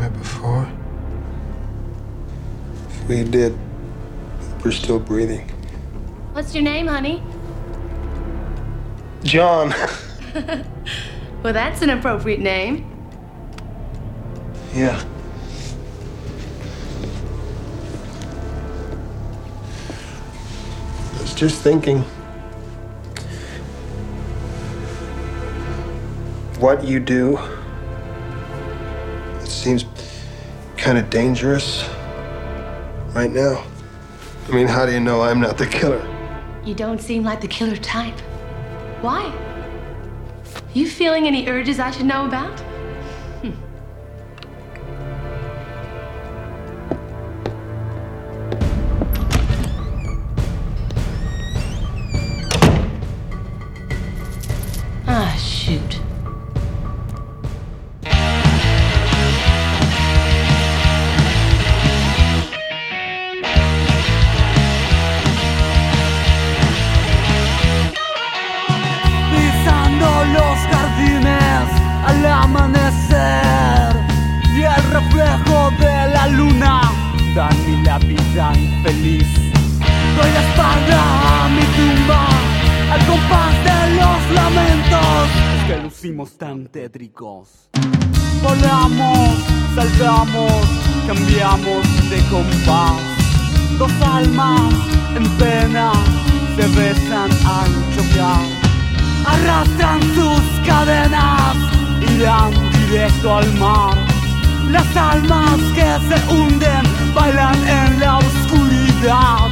night before? If we did, we're still breathing. What's your name, honey? John. Well, that's an appropriate name. Yeah. I was just thinking, what you do, it seems kind of dangerous right now. I mean, how do you know I'm not the killer? You don't seem like the killer type. Why? You feeling any urges I should know about? Ah, shoot. Pisando los jardines al amanecer y el reflejo de la luna da la vida infeliz. Doy la espalda a mi tumba al compás de los lamentos. Es que lucimos tan tétricos. Volamos, saltamos, cambiamos de compás. Dos almas en pena se besan al chocar. Arrastran sus cadenas, irán directo al mar. Las almas que se hunden bailan en la oscuridad.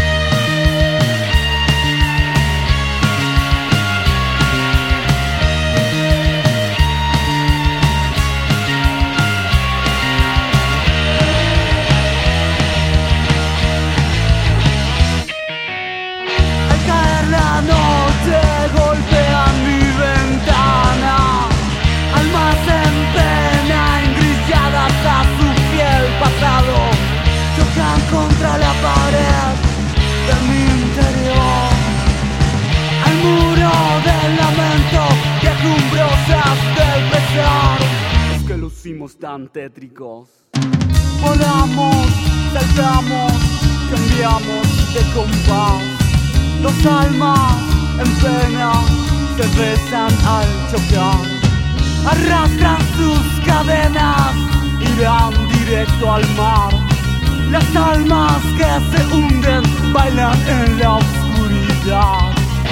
Al caer la noche golpea mi ventana. Almas en pena, engrilladas a su fiel pasado, chocan contra la pared de mi interior. Al muro del lamento, quejumbrosas del pesar. Es que lucimos tan tétricos. Volamos, saltamos, cambiamos de compás. Dos almas en pena se besan al chocar. Arrastran sus cadenas, irán directo al mar. Las almas que se hunden bailan en la oscuridad.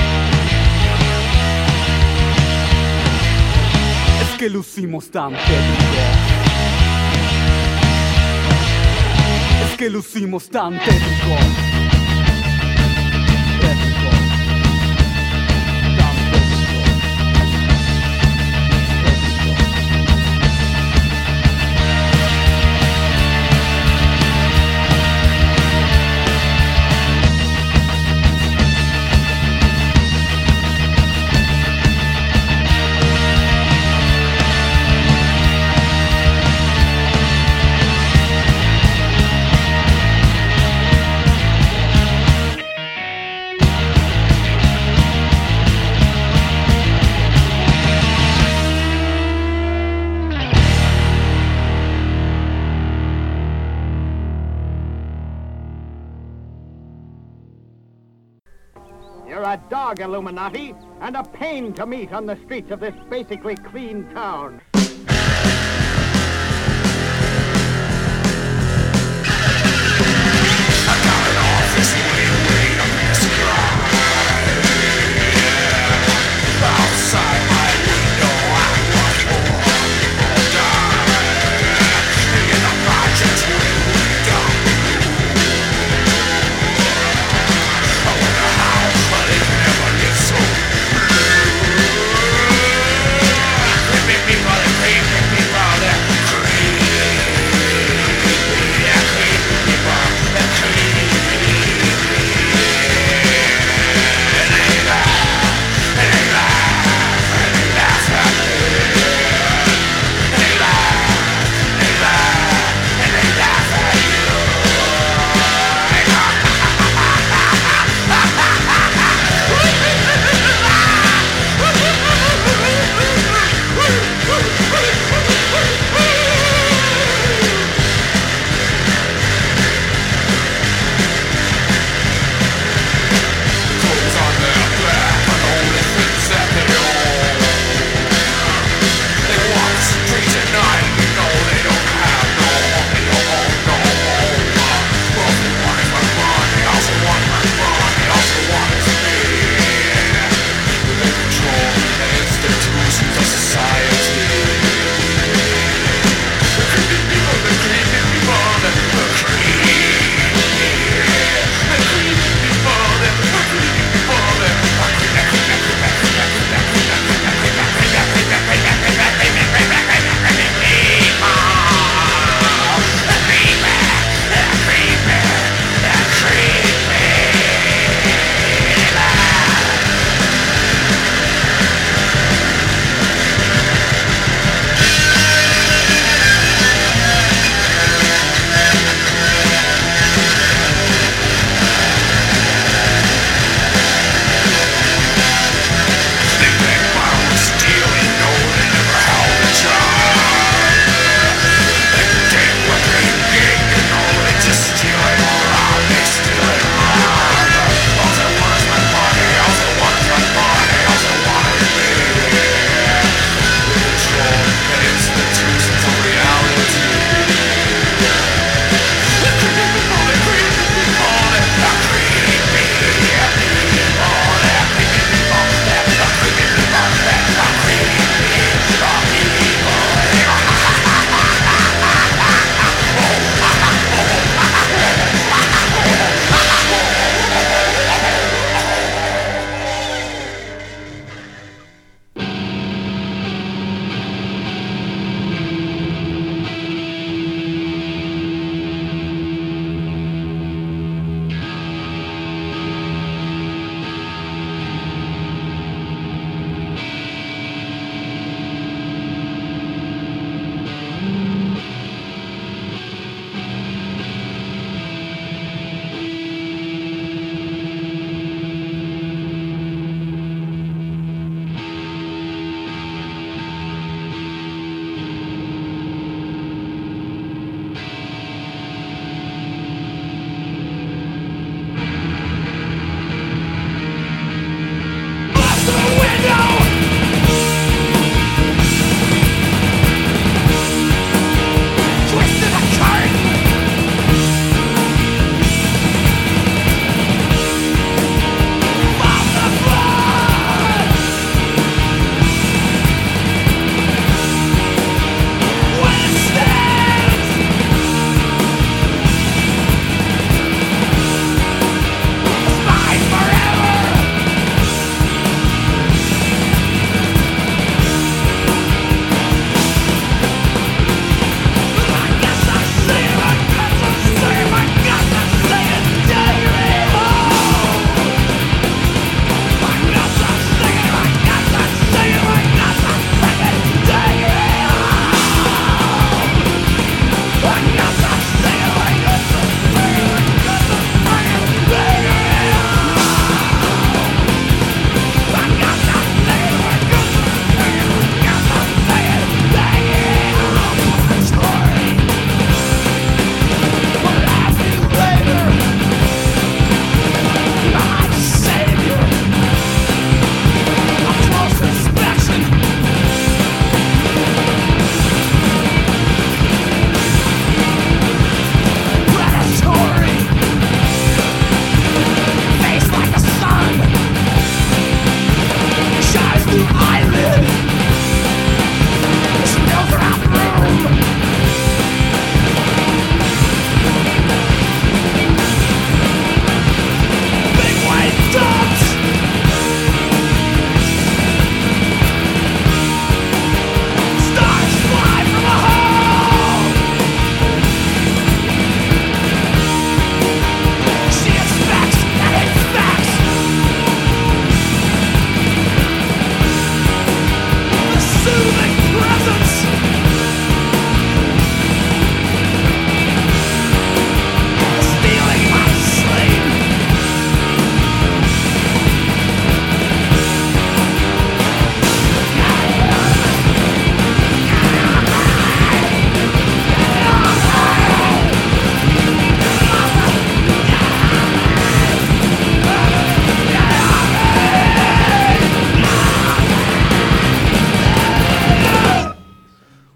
Es que lucimos tan tétricos. Es que lucimos tan tétricos. You're a dog, Illuminati, and a pain to meet on the streets of this basically clean town. People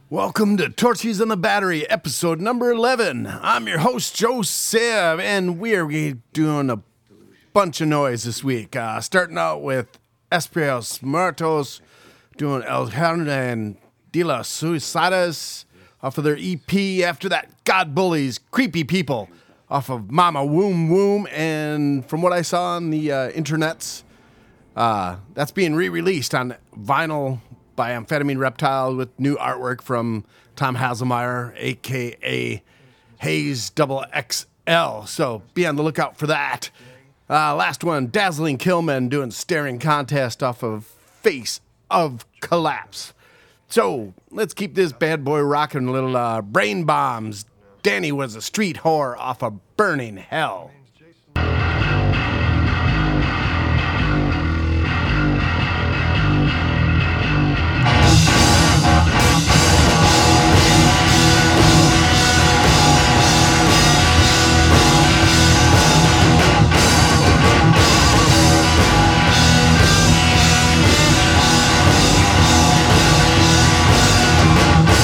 Welcome to Torchies on the Battery, episode number 11. I'm your host, Joe Sev, and we're doing a bunch of noise this week. Starting out with Espios Muertos, doing El Hernan de las Suicidas off of their EP. After that, God Bullies, Creepy People off of Mama Womb Womb. And from what I saw on the internets, that's being re-released on vinyl by Amphetamine Reptile with new artwork from Tom Haselmeyer, a.k.a. Hayes XXL. So be on the lookout for that. Last one, Dazzling Killmen doing Staring Contest off of Face of Collapse. So let's keep this bad boy rocking. A little Brain Bombs. Danny Was a Street Whore off of Burning Hell.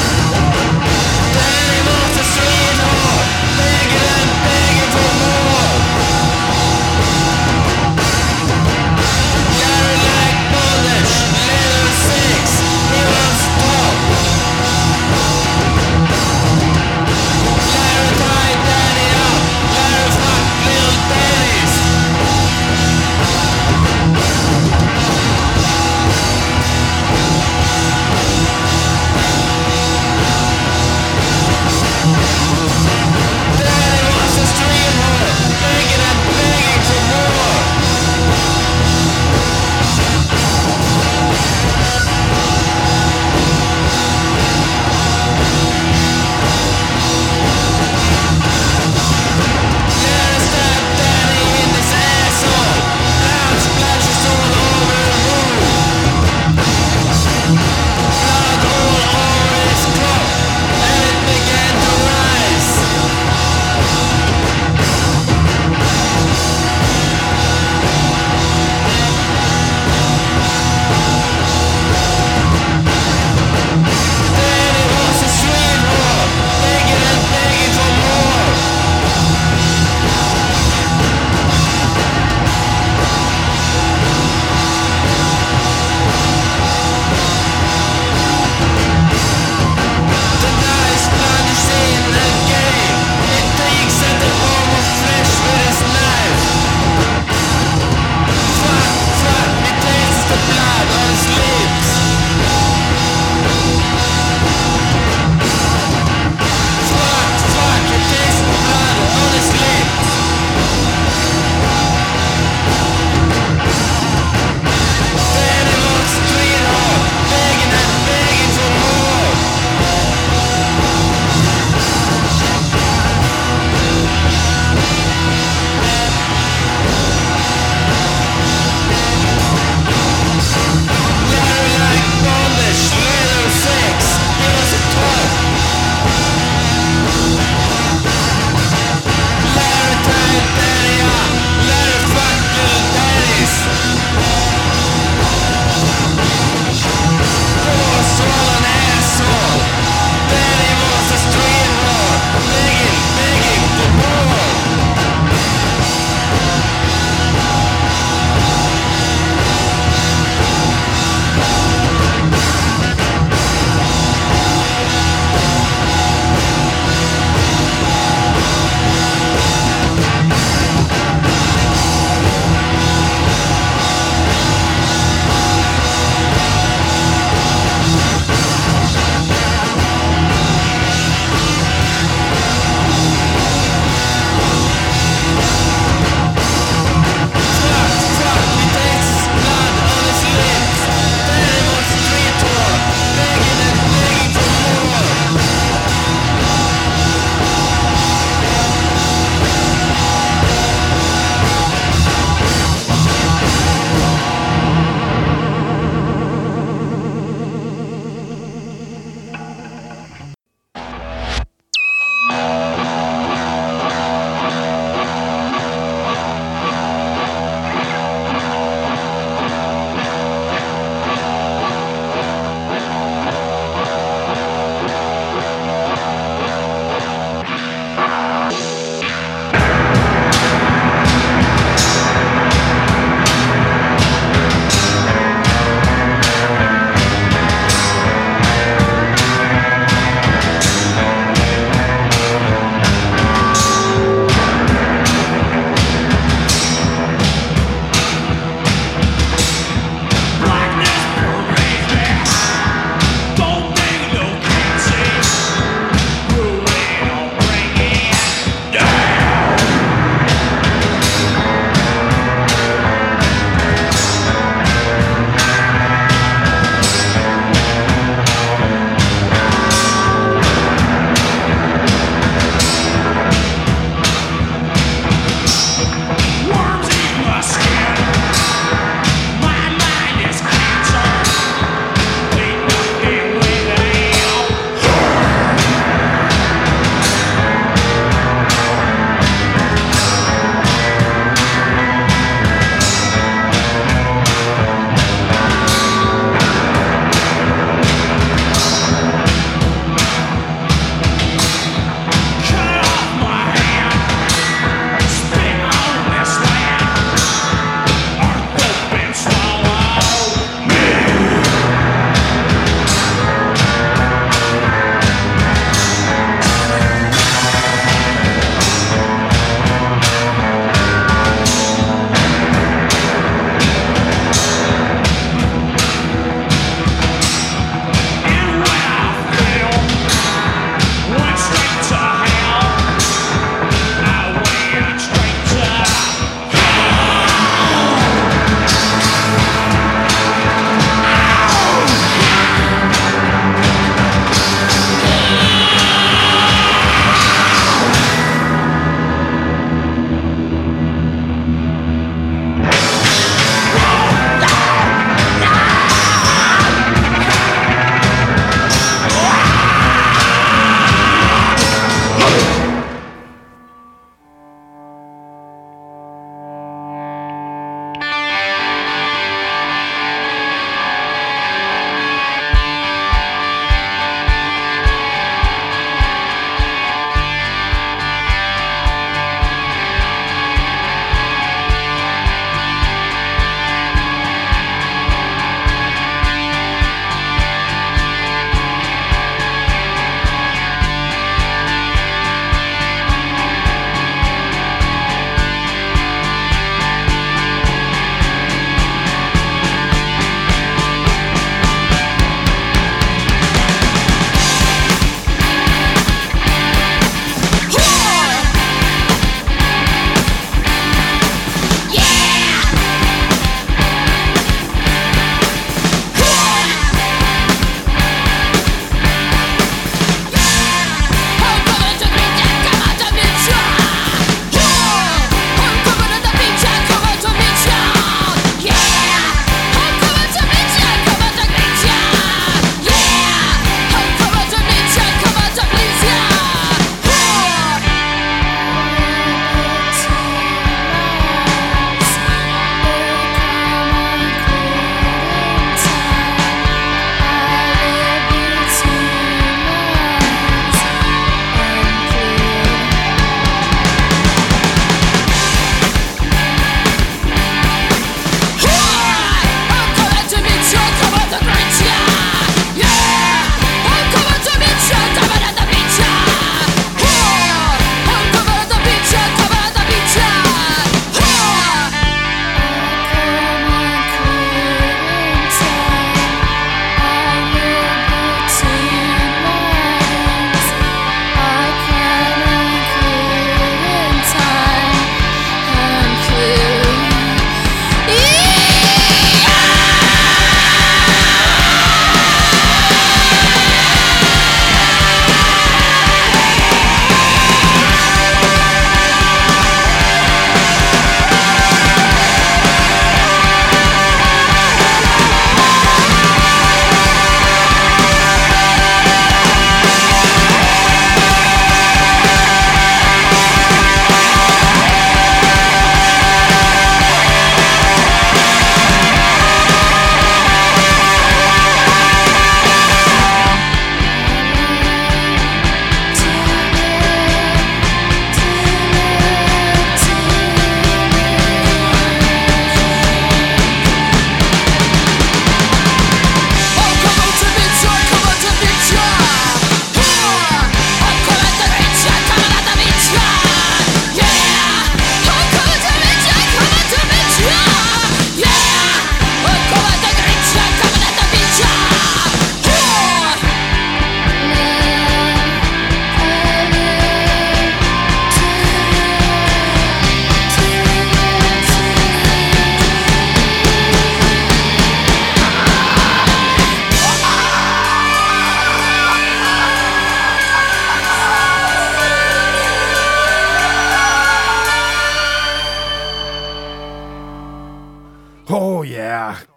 Begging for more.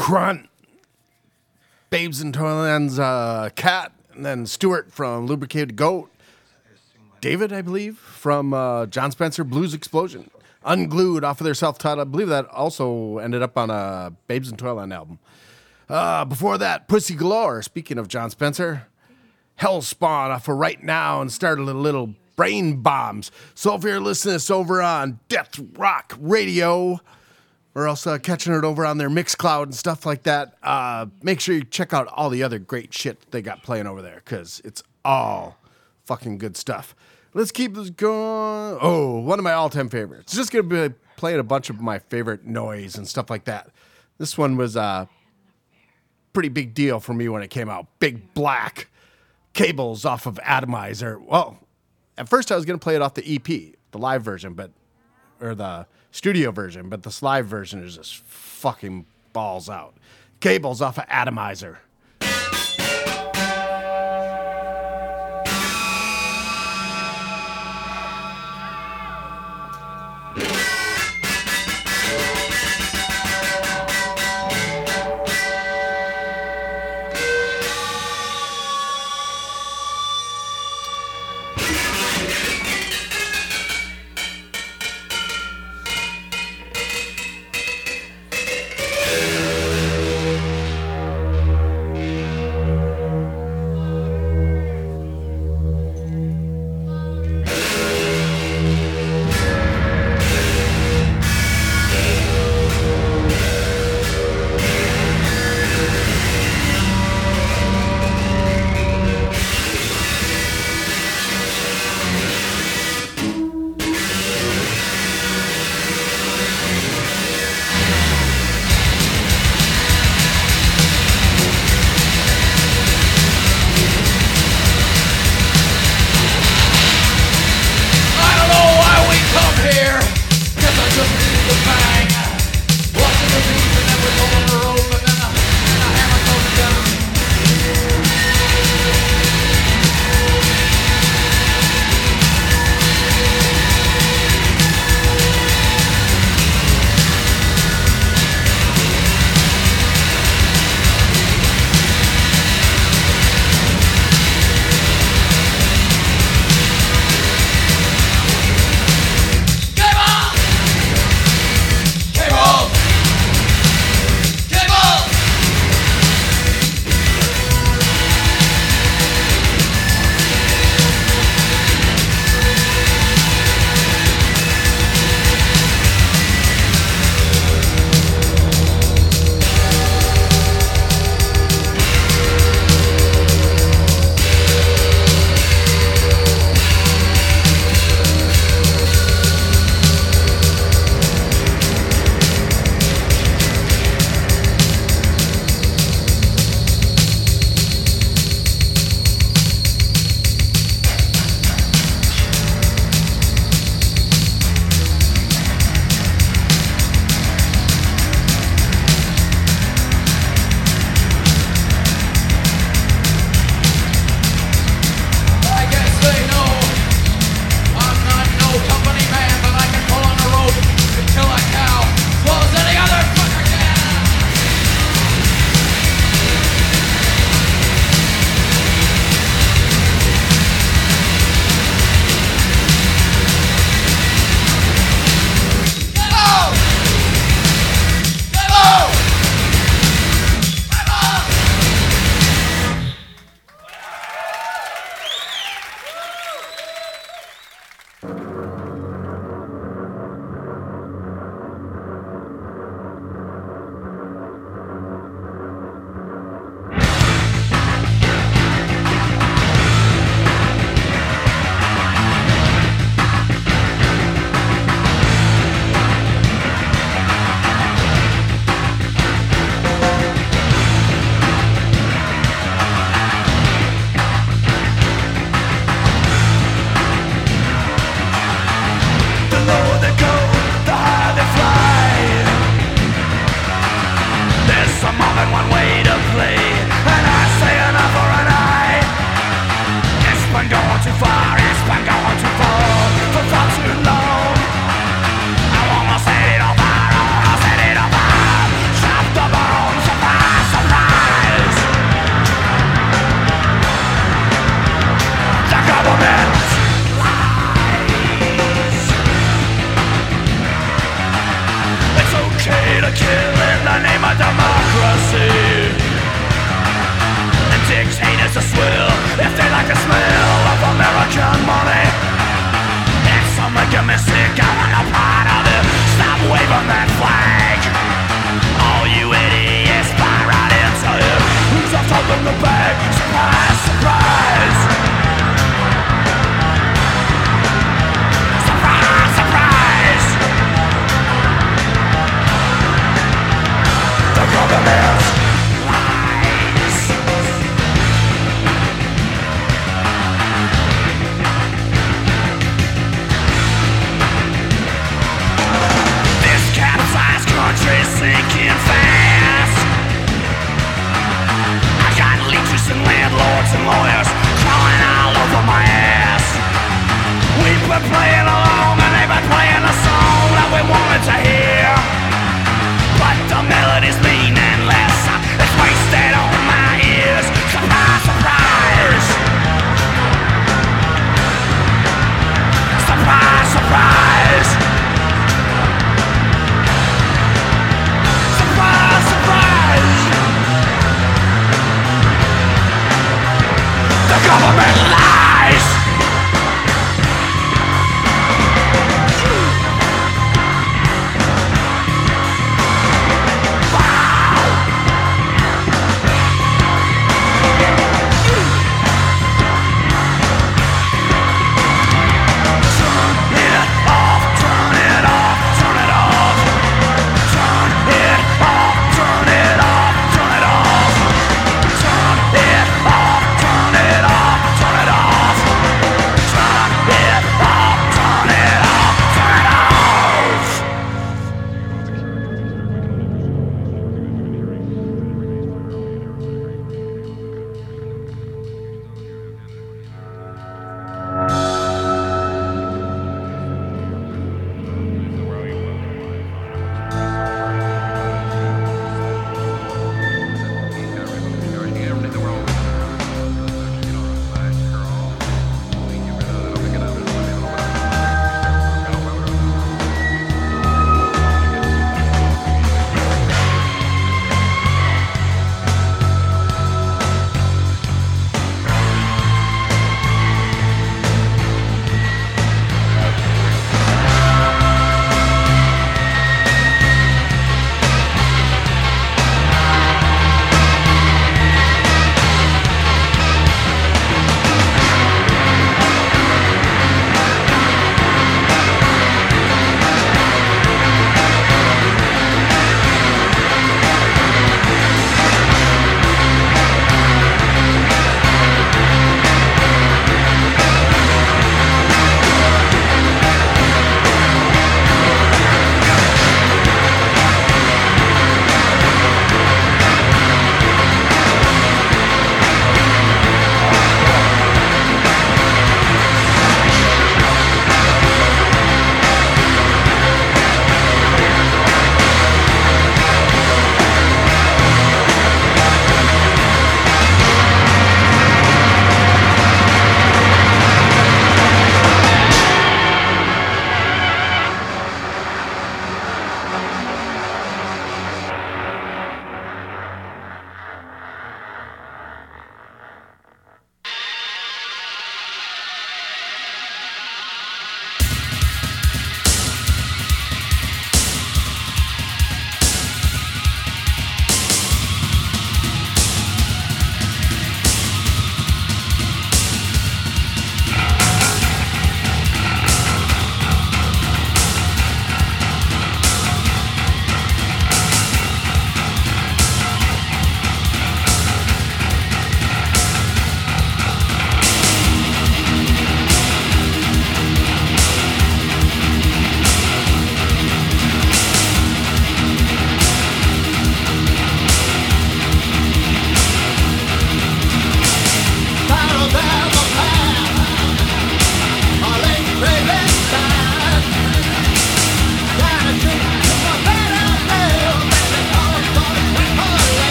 Crunt, Babes in Toyland's Cat, and then Stuart from Lubricated Goat. David, I believe, from John Spencer Blues Explosion. Unglued off of their self-titled. I believe that also ended up on a Babes in Toyland album. Before that, Pussy Galore, speaking of John Spencer. Hellspawn off of Right Now and started a little Brain Bombs. So if you're listening to this over on Death Rock Radio, or else catching it over on their Mixcloud and stuff like that, make sure you check out all the other great shit they got playing over there, because it's all fucking good stuff. Let's keep this going. Oh, one of my all-time favorites. Just going to be playing a bunch of my favorite noise and stuff like that. This one was a pretty big deal for me when it came out. Big Black, Cables off of Atomizer. Well, at first I was going to play it off the EP, the live version, or the studio version, but this live version is just fucking balls out. Cables off of Atomizer.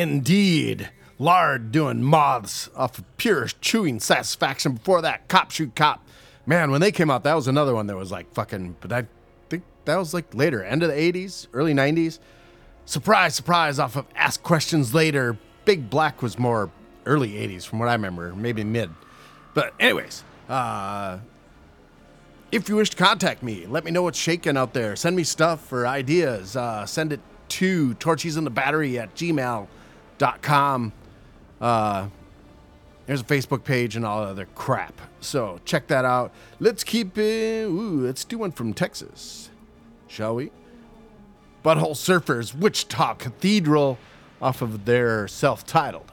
Indeed. Lard doing Moths off of pure chewing satisfaction. Before that, Cop Shoot Cop. Man, when they came out, that was another one that was like fucking, but I think that was like later, end of the 80s, early 90s. Surprise, surprise off of Ask Questions Later. Big Black was more early 80s from what I remember, maybe mid. But anyways, if you wish to contact me, let me know what's shaking out there. Send me stuff or ideas. Send it to torchiesandthebattery@gmail.com. There's a Facebook page and all other crap. So check that out. Let's keep it. Let's do one from Texas, shall we? Butthole Surfers, Wichita Cathedral, off of their self-titled.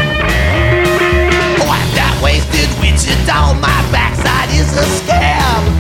My backside is a scab.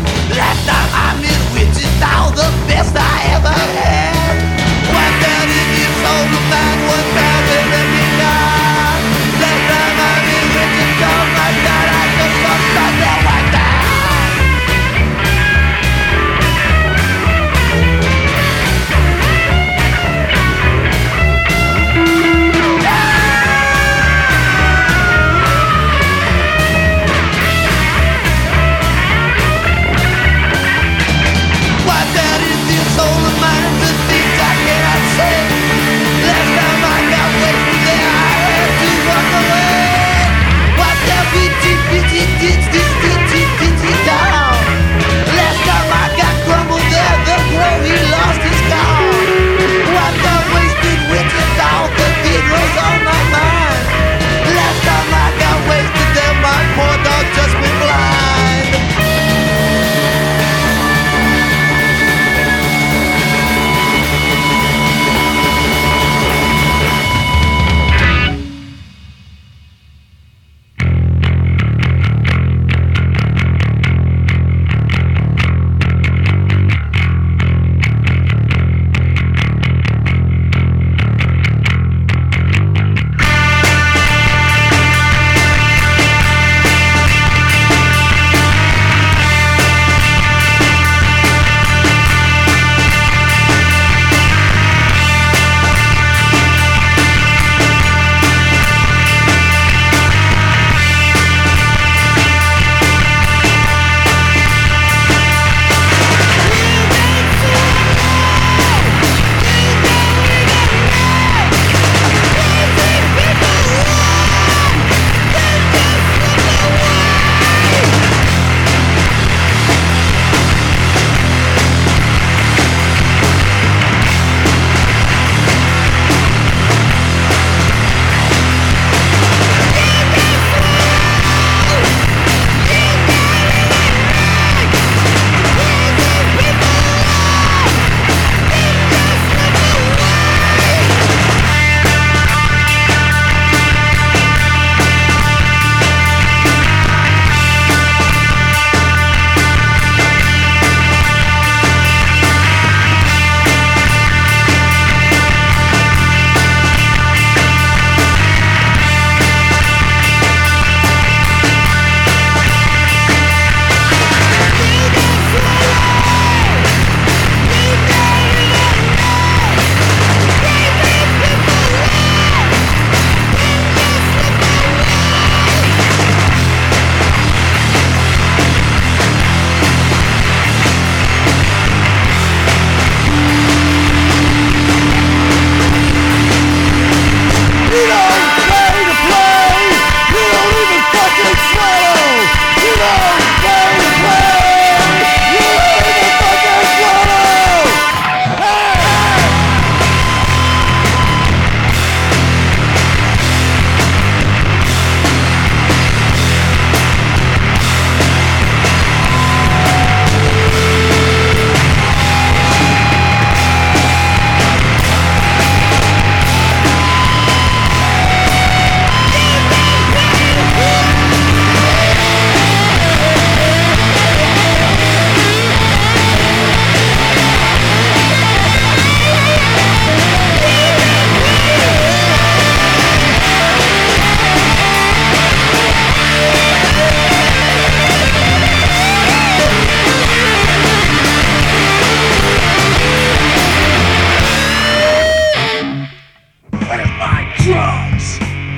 Where's my drugs?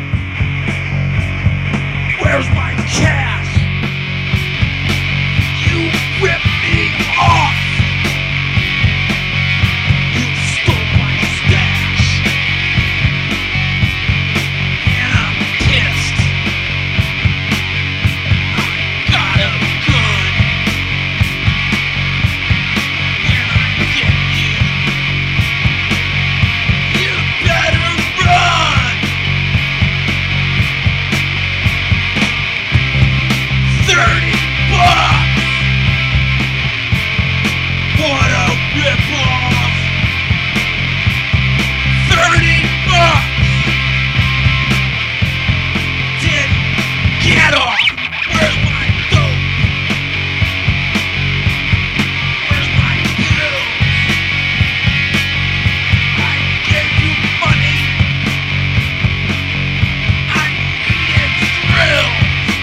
Where's my cash? You ripped me off. You stole my stash. And I'm pissed. I got a gun. And I get you. You better run. 30 bucks. What a rip-off. 30 bucks. Didn't get off. Where's my dope? Where's my pills? I gave you money. I needed thrills.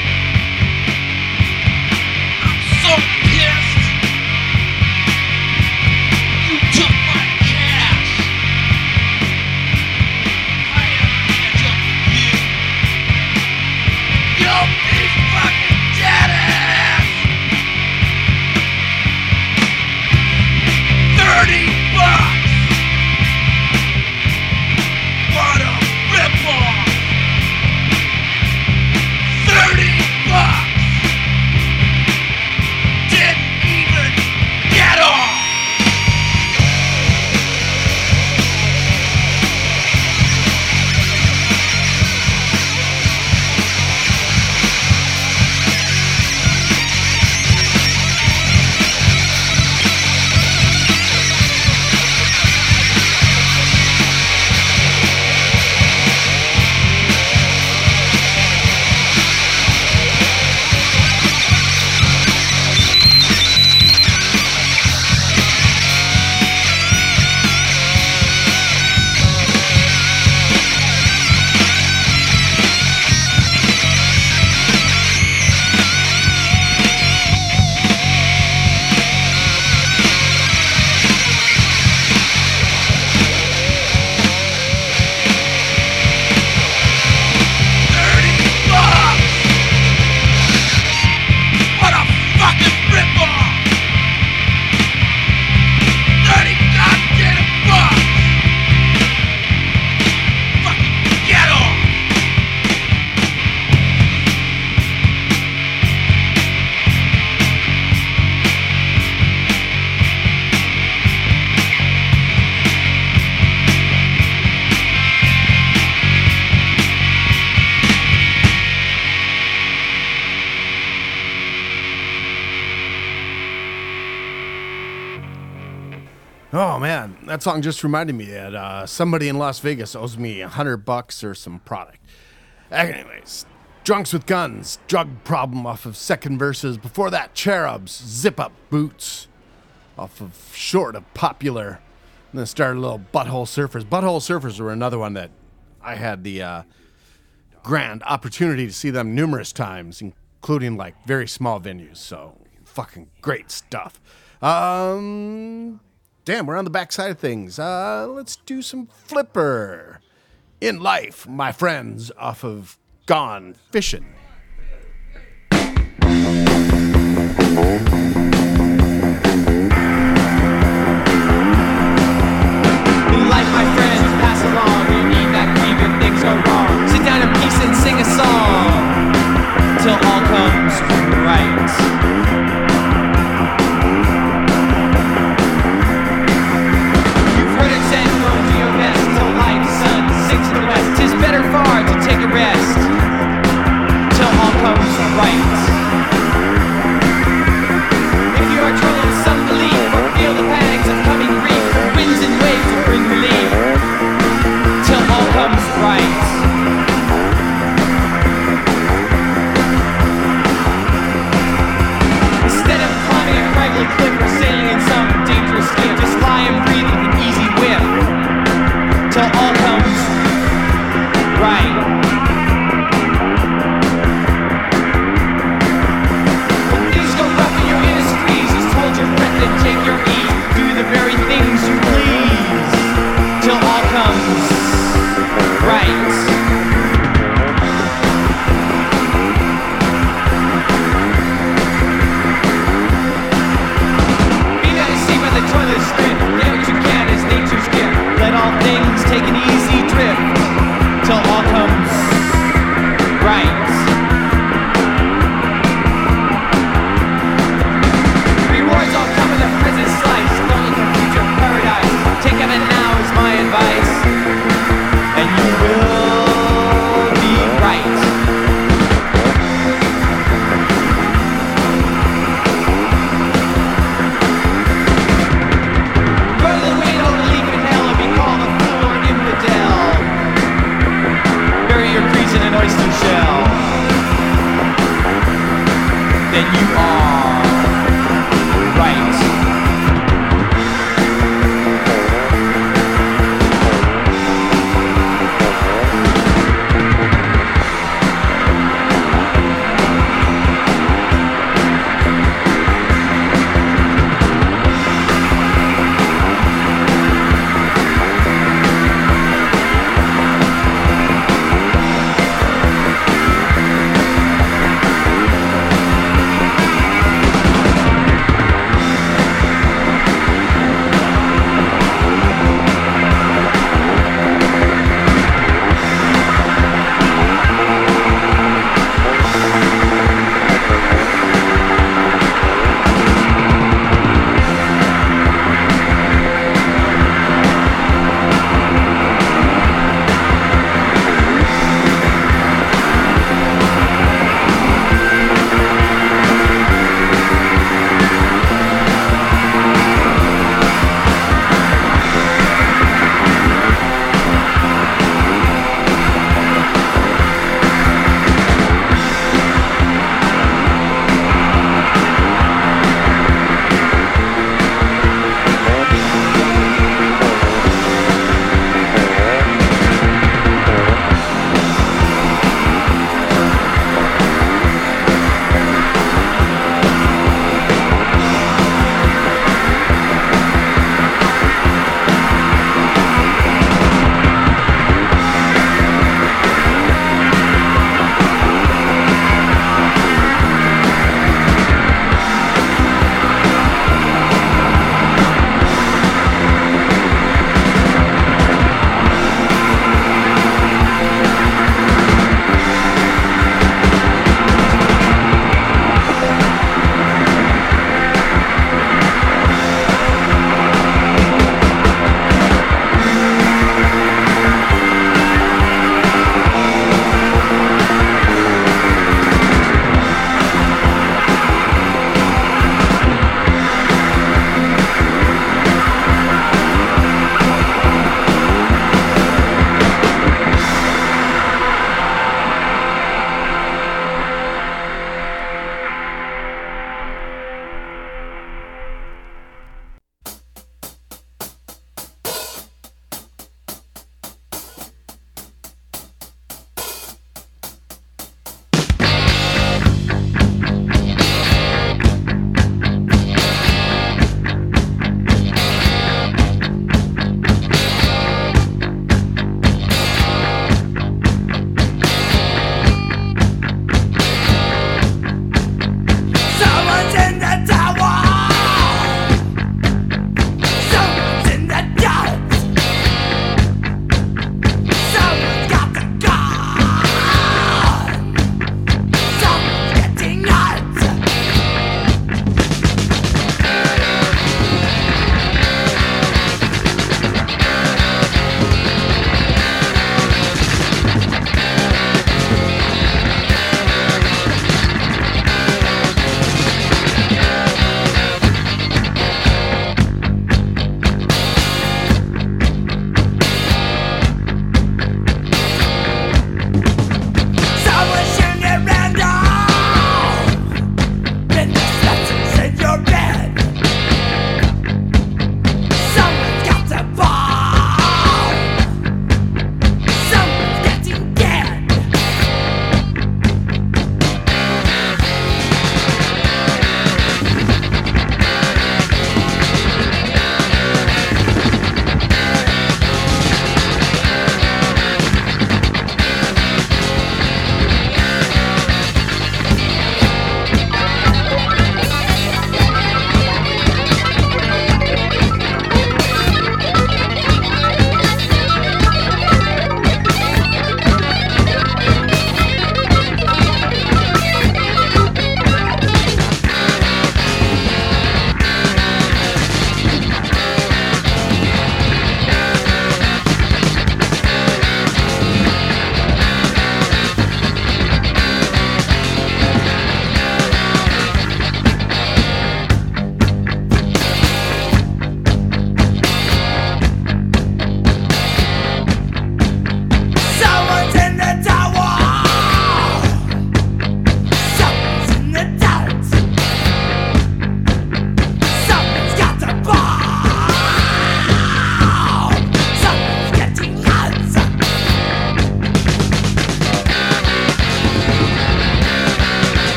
I'm so pissed. You took my cash. I have to catch up with you. You'll be fucking dead ass. 30 bucks. What a rip-off. 30 bucks. Didn't even get off. What a fucking rip-off! 30 goddamn bucks! Fucking get off! Oh man, that song just reminded me that somebody in Las Vegas owes me $100 or some product. Anyways, Drunks with Guns, Drug Problem off of Second Verses. Before that, Cherubs, Zip Up Boots off of Short of Popular. And then started a little Butthole Surfers. Butthole Surfers were another one that I had the grand opportunity to see them numerous times, including like very small venues. So fucking great stuff. Damn, we're on the backside of things. Let's do some Flipper. In Life, my friends, off of Gone Fishing. In life, my friends, pass along. You need that cream when things go wrong. Sit down in peace and sing a song till all comes right. You've heard it said, go do your best till life, sun sinks in the west. 'Tis better far to take a rest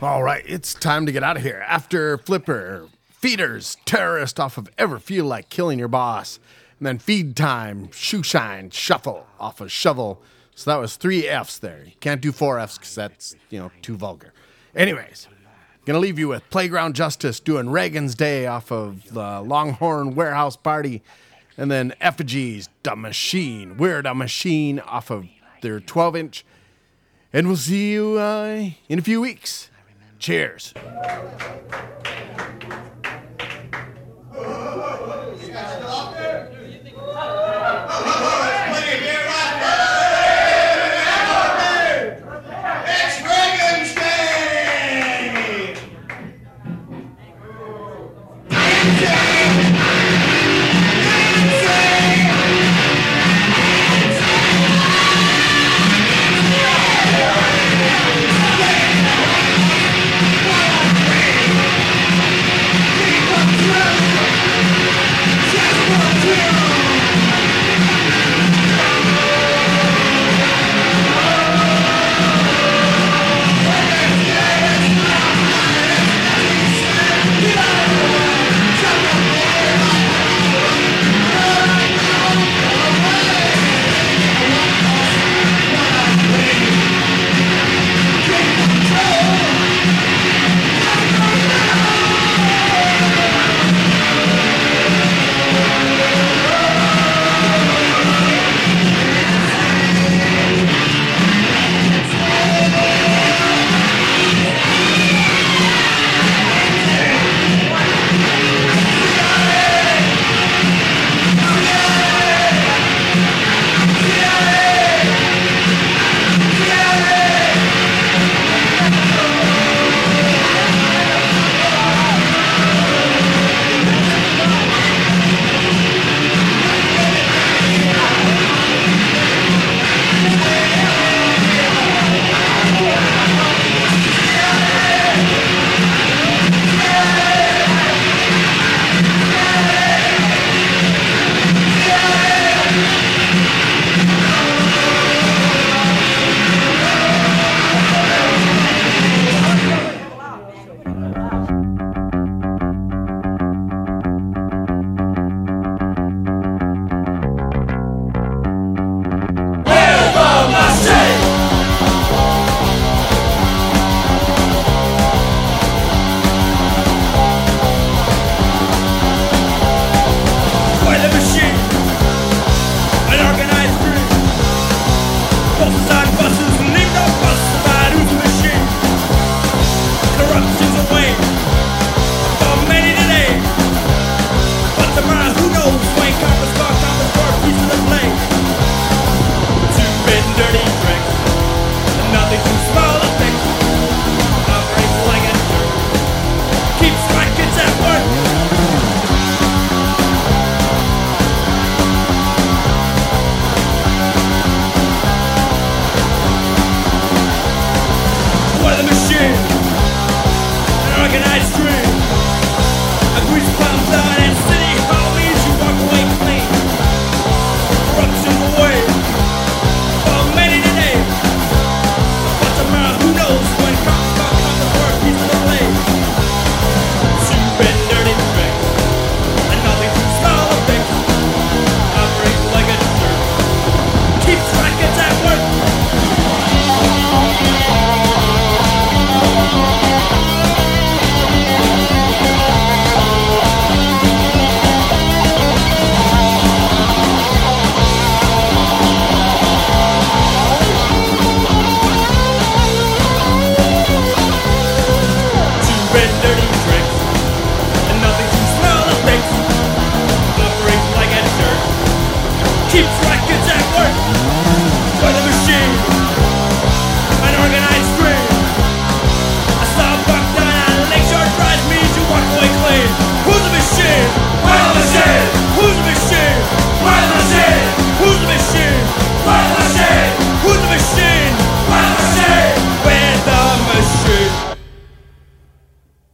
All right, it's time to get out of here. After Flipper, Feeders, Terrorist off of Ever Feel Like Killing Your Boss. And then Feed Time, Shoeshine, Shuffle off of Shovel. So that was 3 Fs there. You can't do 4 Fs because that's, too vulgar. Anyways, gonna leave you with Playground Justice doing Reagan's Day off of the Longhorn Warehouse Party. And then Effigies, The Machine, We're the Machine off of their 12-inch. And we'll see you in a few weeks. Cheers. Oh,